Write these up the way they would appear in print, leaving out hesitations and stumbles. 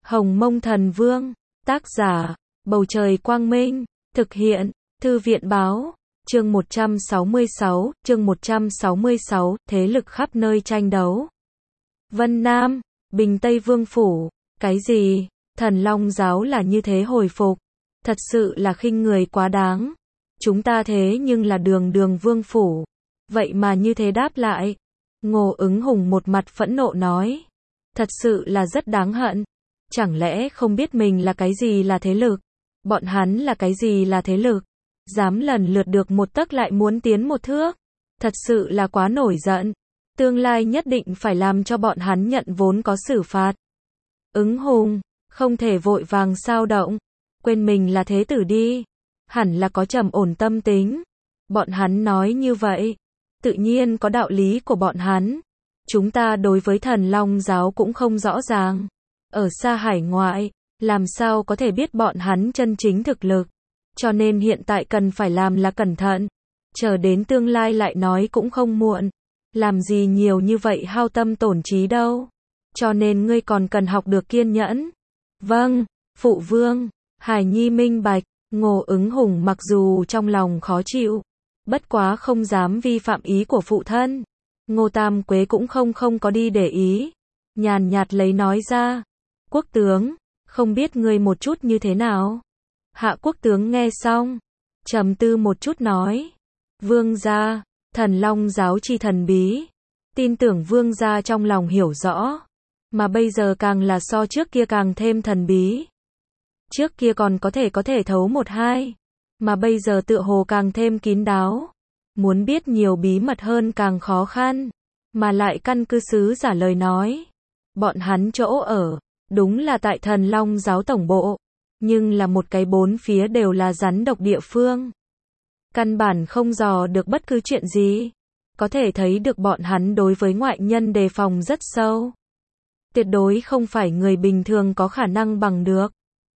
Hồng Mông Thần Vương, tác giả, Bầu Trời Quang Minh, thực hiện, Thư viện Báo, chương 166, thế lực khắp nơi tranh đấu. Vân Nam, Bình Tây Vương Phủ, cái gì, Thần Long Giáo là như thế hồi phục, thật sự là khinh người quá đáng. Chúng ta thế nhưng là đường đường vương phủ, vậy mà như thế đáp lại. Ngô Ứng Hùng một mặt phẫn nộ nói, thật sự là rất đáng hận. Chẳng lẽ không biết mình là cái gì là thế lực? Bọn hắn là cái gì là thế lực? Dám lần lượt được một tấc lại muốn tiến một thước. Thật sự là quá nổi giận. Tương lai nhất định phải làm cho bọn hắn nhận vốn có xử phạt. Ứng Hùng, không thể vội vàng sao động. Quên mình là thế tử đi. Hẳn là có trầm ổn tâm tính. Bọn hắn nói như vậy, tự nhiên có đạo lý của bọn hắn. Chúng ta đối với Thần Long Giáo cũng không rõ ràng. Ở xa hải ngoại, làm sao có thể biết bọn hắn chân chính thực lực. Cho nên hiện tại cần phải làm là cẩn thận. Chờ đến tương lai lại nói cũng không muộn. Làm gì nhiều như vậy hao tâm tổn trí đâu. Cho nên ngươi còn cần học được kiên nhẫn. Vâng, phụ vương. Hải Nhi minh bạch. Ngô Ứng Hùng mặc dù trong lòng khó chịu, bất quá không dám vi phạm ý của phụ thân. Ngô Tam Quế cũng không có đi để ý. Nhàn nhạt lấy nói ra, quốc tướng, không biết ngươi một chút như thế nào. Hạ quốc tướng nghe xong, trầm tư một chút nói, vương gia, Thần Long Giáo chi thần bí. Tin tưởng vương gia trong lòng hiểu rõ, mà bây giờ càng là so trước kia càng thêm thần bí. Trước kia còn có thể thấu một hai, mà bây giờ tựa hồ càng thêm kín đáo. Muốn biết nhiều bí mật hơn càng khó khăn, mà lại căn cứ sứ giả lời nói. Bọn hắn chỗ ở, đúng là tại Thần Long Giáo tổng bộ, nhưng là một cái bốn phía đều là rắn độc địa phương. Căn bản không dò được bất cứ chuyện gì. Có thể thấy được bọn hắn đối với ngoại nhân đề phòng rất sâu. Tuyệt đối không phải người bình thường có khả năng bằng được.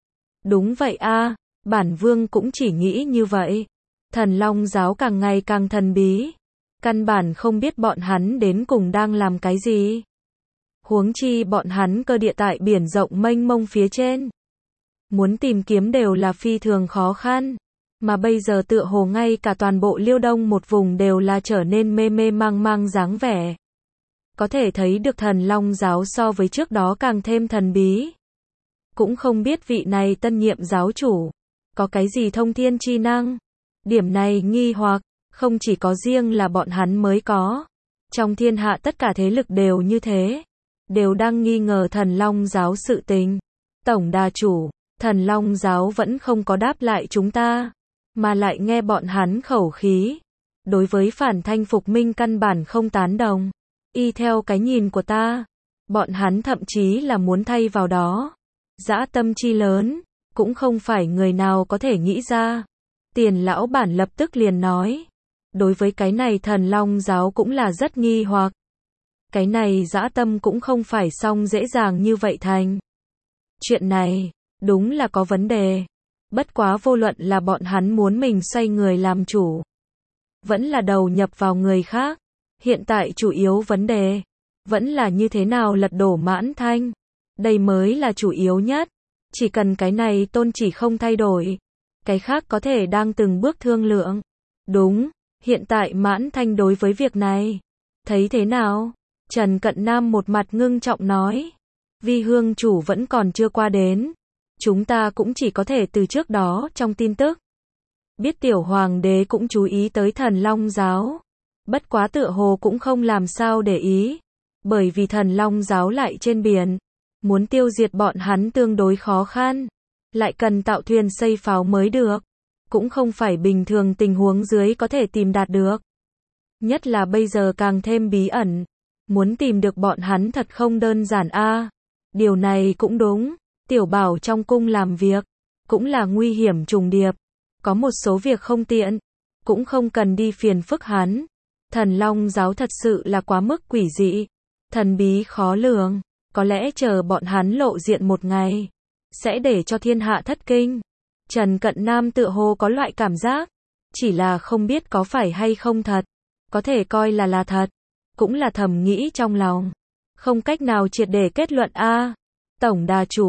Đúng vậy a, bản vương cũng chỉ nghĩ như vậy. Thần Long Giáo càng ngày càng thần bí. Căn bản không biết bọn hắn đến cùng đang làm cái gì. Huống chi bọn hắn cơ địa tại biển rộng mênh mông phía trên. Muốn tìm kiếm đều là phi thường khó khăn. Mà bây giờ tựa hồ ngay cả toàn bộ Liêu Đông một vùng đều là trở nên mê mê mang mang dáng vẻ. Có thể thấy được Thần Long Giáo so với trước đó càng thêm thần bí. Cũng không biết vị này tân nhiệm giáo chủ có cái gì thông thiên chi năng. Điểm này nghi hoặc không chỉ có riêng là bọn hắn mới có. Trong thiên hạ tất cả thế lực đều như thế, đều đang nghi ngờ Thần Long Giáo sự tình. Tổng đà chủ, Thần Long Giáo vẫn không có đáp lại chúng ta, mà lại nghe bọn hắn khẩu khí. Đối với phản thanh phục minh căn bản không tán đồng. Y theo cái nhìn của ta, bọn hắn thậm chí là muốn thay vào đó. Dã tâm chi lớn, cũng không phải người nào có thể nghĩ ra. Tiền lão bản lập tức liền nói. Đối với cái này Thần Long Giáo cũng là rất nghi hoặc. Cái này dã tâm cũng không phải xong dễ dàng như vậy thành. Chuyện này, đúng là có vấn đề. Bất quá vô luận là bọn hắn muốn mình xoay người làm chủ, vẫn là đầu nhập vào người khác. Hiện tại chủ yếu vấn đề, vẫn là như thế nào lật đổ Mãn Thanh. Đây mới là chủ yếu nhất. Chỉ cần cái này tôn chỉ không thay đổi, cái khác có thể đang từng bước thương lượng. Đúng, hiện tại Mãn Thanh đối với việc này, thấy thế nào? Trần Cận Nam một mặt ngưng trọng nói, Vi Hương chủ vẫn còn chưa qua đến. Chúng ta cũng chỉ có thể từ trước đó trong tin tức biết tiểu hoàng đế cũng chú ý tới Thần Long Giáo. Bất quá tựa hồ cũng không làm sao để ý, bởi vì Thần Long Giáo lại trên biển. Muốn tiêu diệt bọn hắn tương đối khó khăn, lại cần tạo thuyền xây pháo mới được. Cũng không phải bình thường tình huống dưới có thể tìm đạt được. Nhất là bây giờ càng thêm bí ẩn. Muốn tìm được bọn hắn thật không đơn giản a. Điều này cũng đúng. Tiểu Bảo trong cung làm việc, cũng là nguy hiểm trùng điệp. Có một số việc không tiện, cũng không cần đi phiền phức hắn. Thần Long Giáo thật sự là quá mức quỷ dị, thần bí khó lường. Có lẽ chờ bọn hắn lộ diện một ngày, sẽ để cho thiên hạ thất kinh. Trần Cận Nam tựa hồ có loại cảm giác, chỉ là không biết có phải hay không thật. Có thể coi là thật, cũng là thầm nghĩ trong lòng. Không cách nào triệt để kết luận a. Tổng đà chủ,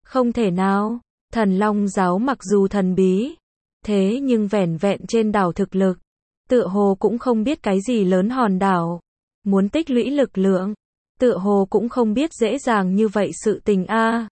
Không thể nào, Thần Long giáo mặc dù thần bí, thế nhưng vẻn vẹn trên đảo thực lực, tựa hồ cũng không biết cái gì lớn hòn đảo, muốn tích lũy lực lượng, tựa hồ cũng không biết dễ dàng như vậy sự tình a.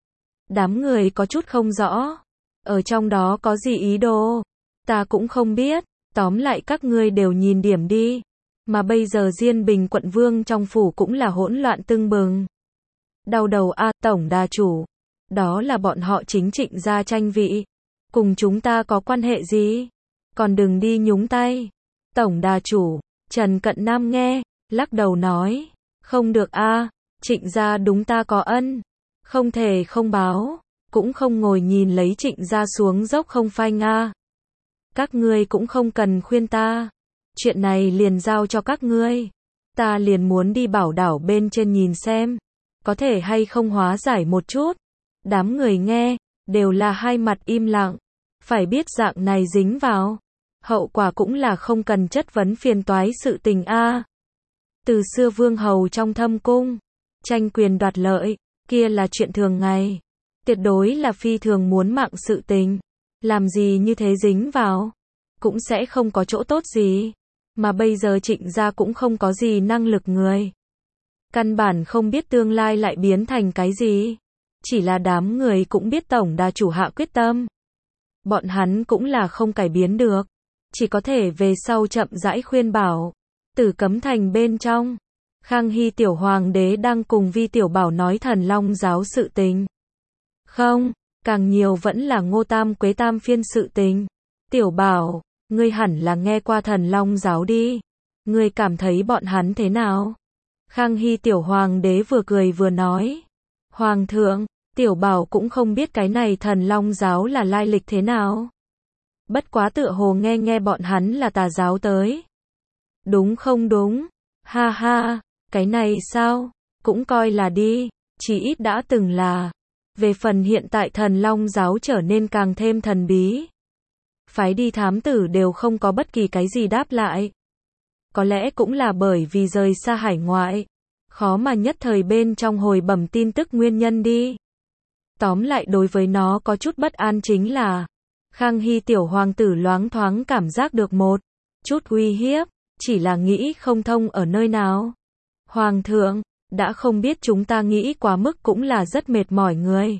Đám người có chút không rõ, ở trong đó có gì ý đồ, ta cũng không biết, tóm lại các ngươi đều nhìn điểm đi, mà bây giờ Diên Bình quận vương trong phủ cũng là hỗn loạn tưng bừng. Đau đầu a, tổng đà chủ, đó là bọn họ chính Trịnh gia tranh vị, cùng chúng ta có quan hệ gì, còn đừng đi nhúng tay. Tổng đà chủ, Trần Cận Nam nghe, lắc đầu nói, không được a, Trịnh gia đúng ta có ân, không thể không báo, cũng không ngồi nhìn lấy Trịnh gia xuống dốc không phanh a. Các ngươi cũng không cần khuyên ta, chuyện này liền giao cho các ngươi, ta liền muốn đi bảo đảo bên trên nhìn xem, có thể hay không hóa giải một chút. Đám người nghe, đều là hai mặt im lặng, phải biết dạng này dính vào, hậu quả cũng là không cần chất vấn phiền toái sự tình a. Từ xưa vương hầu trong thâm cung, tranh quyền đoạt lợi, kia là chuyện thường ngày, tuyệt đối là phi thường muốn mạng sự tình, làm gì như thế dính vào, cũng sẽ không có chỗ tốt gì, mà bây giờ Trịnh gia cũng không có gì năng lực người. Căn bản không biết tương lai lại biến thành cái gì, chỉ là đám người cũng biết tổng đà chủ hạ quyết tâm. Bọn hắn cũng là không cải biến được, chỉ có thể về sau chậm rãi khuyên bảo. Tử Cấm Thành bên trong, Khang Hy tiểu hoàng đế đang cùng Vi tiểu bảo nói Thần Long giáo sự tình. Không, càng nhiều vẫn là Ngô Tam Quế Tam phiên sự tình. Tiểu bảo, ngươi hẳn là nghe qua Thần Long giáo đi. Ngươi cảm thấy bọn hắn thế nào? Khang Hy tiểu hoàng đế vừa cười vừa nói. Hoàng thượng, tiểu bảo cũng không biết cái này Thần Long giáo là lai lịch thế nào. Bất quá tựa hồ nghe bọn hắn là tà giáo tới. Đúng không đúng? Ha ha, cái này sao? Cũng coi là đi, chỉ ít đã từng là. Về phần hiện tại Thần Long giáo trở nên càng thêm thần bí. Phái đi thám tử đều không có bất kỳ cái gì đáp lại. Có lẽ cũng là bởi vì rời xa hải ngoại, khó mà nhất thời bên trong hồi bẩm tin tức nguyên nhân đi. Tóm lại đối với nó có chút bất an chính là, Khang Hy tiểu hoàng tử loáng thoáng cảm giác được một chút uy hiếp, chỉ là nghĩ không thông ở nơi nào. Hoàng thượng, đã không biết chúng ta nghĩ quá mức cũng là rất mệt mỏi người.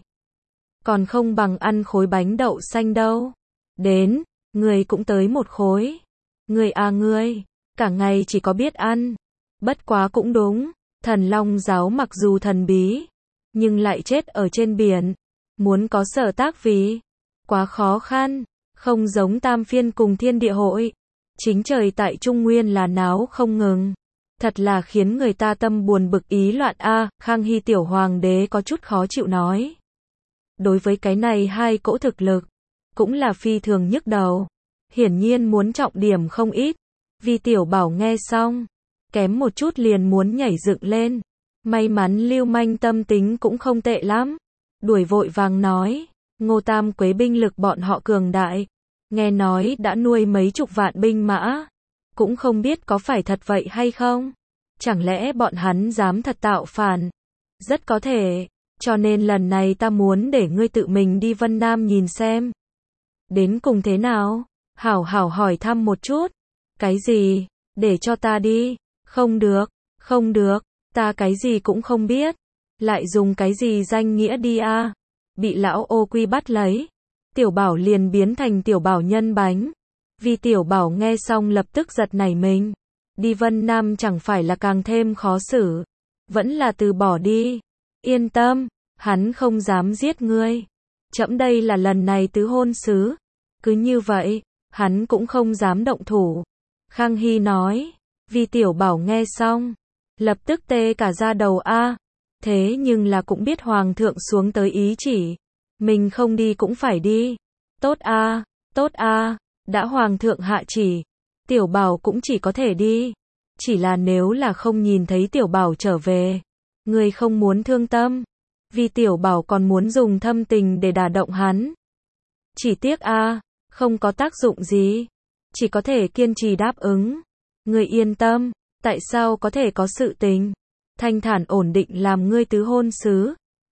Còn không bằng ăn khối bánh đậu xanh đâu. Đến, người cũng tới một khối. Người à ngươi, cả ngày chỉ có biết ăn. Bất quá cũng đúng, Thần Long giáo mặc dù thần bí, nhưng lại chết ở trên biển. Muốn có sở tác vì, quá khó khăn, không giống Tam phiên cùng Thiên Địa hội. Chính trời tại Trung Nguyên là náo không ngừng. Thật là khiến người ta tâm buồn bực ý loạn a. Khang Hy tiểu hoàng đế có chút khó chịu nói. Đối với cái này hai cỗ thực lực, cũng là phi thường nhức đầu. Hiển nhiên muốn trọng điểm không ít. Vi tiểu bảo nghe xong, kém một chút liền muốn nhảy dựng lên. May mắn Lưu Manh tâm tính cũng không tệ lắm. Đuổi vội vàng nói, Ngô Tam Quế binh lực bọn họ cường đại. Nghe nói đã nuôi mấy chục vạn binh mã. Cũng không biết có phải thật vậy hay không. Chẳng lẽ bọn hắn dám thật tạo phản? Rất có thể. Cho nên lần này ta muốn để ngươi tự mình đi Vân Nam nhìn xem. Đến cùng thế nào? Hảo hảo hỏi thăm một chút. Cái gì? Để cho ta đi. Không được. Không được. Ta cái gì cũng không biết. Lại dùng cái gì danh nghĩa đi a? Bị lão ô quy bắt lấy. Tiểu bảo liền biến thành tiểu bảo nhân bánh. Vì tiểu bảo nghe xong lập tức giật nảy mình. Đi Vân Nam chẳng phải là càng thêm khó xử. Vẫn là từ bỏ đi. Yên tâm, hắn không dám giết ngươi. Trẫm đây là lần này tứ hôn sứ. Cứ như vậy, hắn cũng không dám động thủ. Khang Hy nói. Vì tiểu bảo nghe xong, lập tức tê cả da đầu a. Thế nhưng là cũng biết hoàng thượng xuống tới ý chỉ. Mình không đi cũng phải đi. Tốt a, tốt a. Đã hoàng thượng hạ chỉ, tiểu bảo cũng chỉ có thể đi. Chỉ là nếu là không nhìn thấy tiểu bảo trở về, người không muốn thương tâm. Vì tiểu bảo còn muốn dùng thâm tình để đả động hắn. Chỉ tiếc a, không có tác dụng gì. Chỉ có thể kiên trì đáp ứng. Người yên tâm, tại sao có thể có sự tình thanh thản ổn định làm ngươi tứ hôn sứ.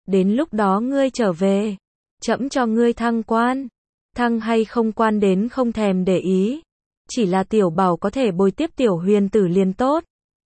Đến lúc đó ngươi trở về, trẫm cho ngươi thăng quan. Thăng hay không quan đến không thèm để ý. Chỉ là Tiểu Bảo có thể bồi tiếp Tiểu Huyền tử liền tốt.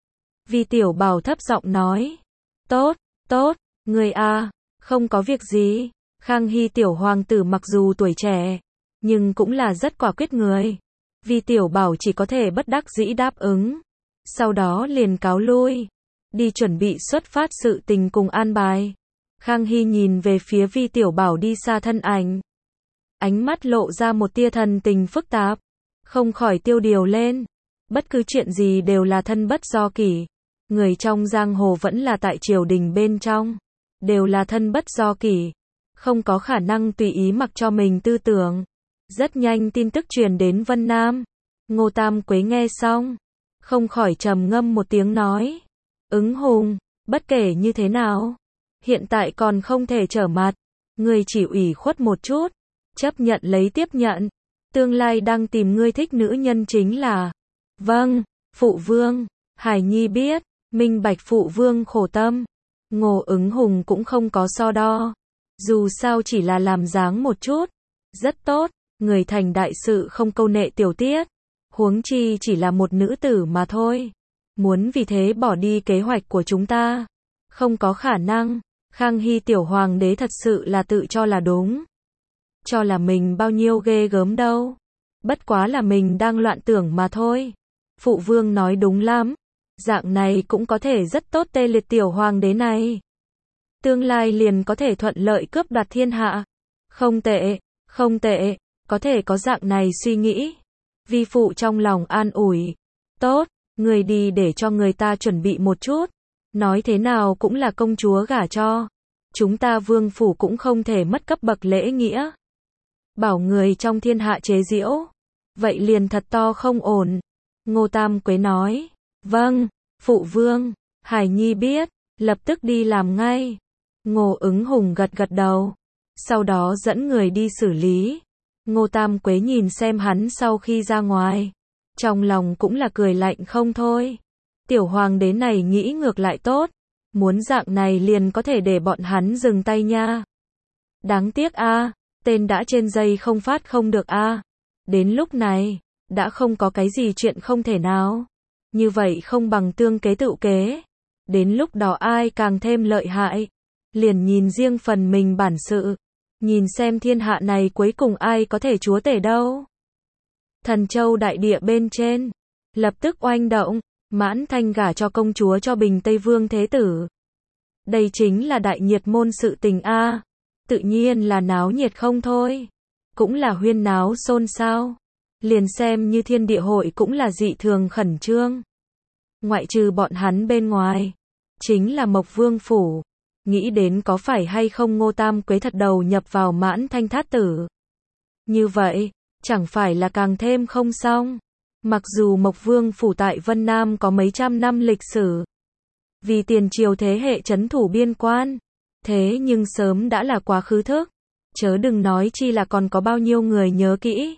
Vì Tiểu Bảo thấp giọng nói. Tốt, tốt, ngươi à, không có việc gì. Khang Hy Tiểu Hoàng tử mặc dù tuổi trẻ, nhưng cũng là rất quả quyết người. Vì Tiểu Bảo chỉ có thể bất đắc dĩ đáp ứng. Sau đó liền cáo lui. Đi chuẩn bị xuất phát sự tình cùng an bài. Khang Hy nhìn về phía Vi Tiểu Bảo đi xa thân ảnh. Ánh mắt lộ ra một tia thần tình phức tạp. Không khỏi tiêu điều lên. Bất cứ chuyện gì đều là thân bất do kỷ. Người trong giang hồ vẫn là tại triều đình bên trong. Đều là thân bất do kỷ. Không có khả năng tùy ý mặc cho mình tư tưởng. Rất nhanh tin tức truyền đến Vân Nam. Ngô Tam Quế nghe xong. Không khỏi trầm ngâm một tiếng nói. Ứng Hùng, bất kể như thế nào. Hiện tại còn không thể trở mặt. Người chỉ ủy khuất một chút. Chấp nhận lấy tiếp nhận. Tương lai đang tìm ngươi thích nữ nhân chính là. Vâng, phụ vương. Hải Nhi biết. Minh bạch phụ vương khổ tâm. Ngô Ứng Hùng cũng không có so đo. Dù sao chỉ là làm dáng một chút. Rất tốt. Người thành đại sự không câu nệ tiểu tiết. Huống chi chỉ là một nữ tử mà thôi. Muốn vì thế bỏ đi kế hoạch của chúng ta. Không có khả năng. Khang Hy Tiểu Hoàng đế thật sự là tự cho là đúng. Cho là mình bao nhiêu ghê gớm đâu. Bất quá là mình đang loạn tưởng mà thôi. Phụ vương nói đúng lắm. Dạng này cũng có thể rất tốt tê liệt Tiểu Hoàng đế này. Tương lai liền có thể thuận lợi cướp đoạt thiên hạ. Không tệ, không tệ, có thể có dạng này suy nghĩ. Vi phụ trong lòng an ủi. Tốt, người đi để cho người ta chuẩn bị một chút. Nói thế nào cũng là công chúa gả cho. Chúng ta vương phủ cũng không thể mất cấp bậc lễ nghĩa. Bảo người trong thiên hạ chế giễu. Vậy liền thật to không ổn. Ngô Tam Quế nói. Vâng, phụ vương. Hải Nhi biết. Lập tức đi làm ngay. Ngô Ứng Hùng gật gật đầu. Sau đó dẫn người đi xử lý. Ngô Tam Quế nhìn xem hắn sau khi ra ngoài. Trong lòng cũng là cười lạnh không thôi. Tiểu Hoàng đế này nghĩ ngược lại tốt. Muốn dạng này liền có thể để bọn hắn dừng tay nha. Đáng tiếc a, tên đã trên dây không phát không được a. Đến lúc này, đã không có cái gì chuyện không thể nào. Như vậy không bằng tương kế tự kế. Đến lúc đó ai càng thêm lợi hại. Liền nhìn riêng phần mình bản sự. Nhìn xem thiên hạ này cuối cùng ai có thể chúa tể đâu. Thần Châu đại địa bên trên. Lập tức oanh động. Mãn Thanh gả cho công chúa cho Bình Tây Vương Thế Tử. Đây chính là đại nhiệt môn sự tình a. Tự nhiên là náo nhiệt không thôi. Cũng là huyên náo xôn xao. Liền xem như thiên địa hội cũng là dị thường khẩn trương. Ngoại trừ bọn hắn bên ngoài. Chính là Mộc Vương Phủ. Nghĩ đến có phải hay không Ngô Tam Quế thật đầu nhập vào Mãn Thanh thát tử. Như vậy, chẳng phải là càng thêm không xong. Mặc dù Mộc Vương Phủ tại Vân Nam có mấy trăm năm lịch sử. Vì tiền triều thế hệ trấn thủ biên quan. Thế nhưng sớm đã là quá khứ thức. Chớ đừng nói chi là còn có bao nhiêu người nhớ kỹ.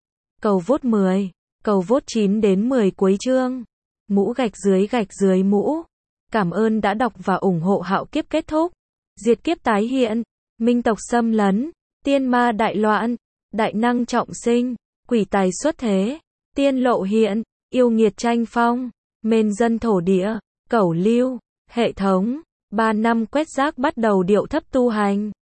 Cầu vote 10, cầu vote 9 đến 10 cuối chương. Mũ gạch dưới mũ. Cảm ơn đã đọc và ủng hộ Hạo Kiếp kết thúc. Diệt kiếp tái hiện. Minh tộc xâm lấn. Tiên ma đại loạn. Đại năng trọng sinh. Quỷ tài xuất thế. Tiên lộ hiện. Yêu nghiệt tranh phong. Mên dân thổ địa. Cẩu lưu. Hệ thống. 3 năm quét rác bắt đầu điệu thấp tu hành.